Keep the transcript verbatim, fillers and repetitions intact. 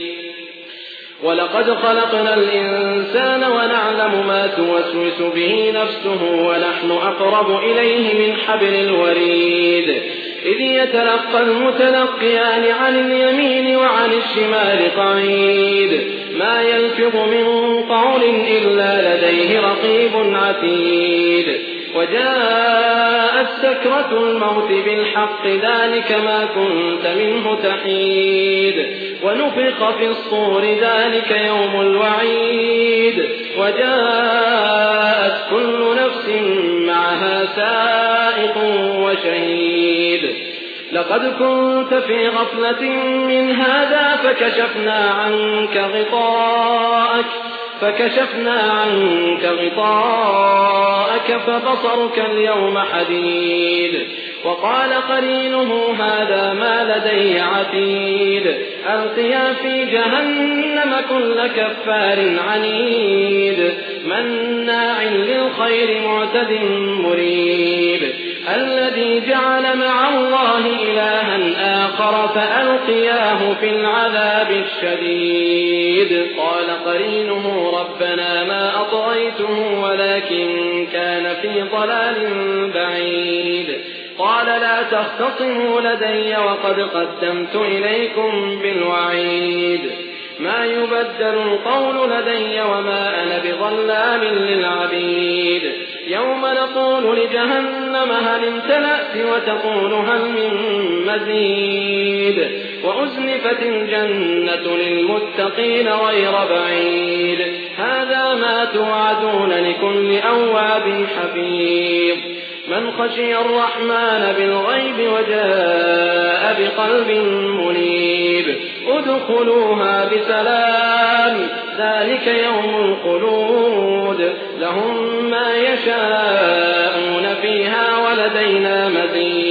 ولقد خلقنا الإنسان ونعلم ما توسوس به نفسه ونحن أقرب إليه من حبل الوريد إذ يتلقى المتلقيان عن اليمين وعن الشمال قعيد ما يلفظ من قول إلا لديه رقيب عتيد وجاءت سكرة الموت بالحق ذلك ما كنت منه تحيد ونفخ في الصور ذلك يوم الوعيد وجاءت كل نفس معها سائق وشهيد لقد كنت في غفلة من هذا فكشفنا عنك غطاءك فكشفنا عنك غطاءك فبصرك اليوم حديد وقال قرينه هذا ما لدي عتيد ألقيا في جهنم كل كفار عنيد مناع للخير معتد مريب الذي جعل مع الله إلها آخر فألقياه في العذاب الشديد قال قرينه ربنا ما أطغيته ولكن كان في ضلال بعيد قال لا تختصموا لدي وقد قدمت إليكم بالوعيد ما يبدل القول لدي وما أنا بظلام للعبيد يوم نقول لجهنم هل امتلأت وتقول هل من مزيد وأزلفت الجنة للمتقين غير بعيد هذا ما توعدون لكل أواب حفيظ من خشي الرحمن بالغيب وجاء بقلب منيب ادخلوها بسلام ذلك يوم الخلود لهم ما يشاءون فيها ولدينا مزيد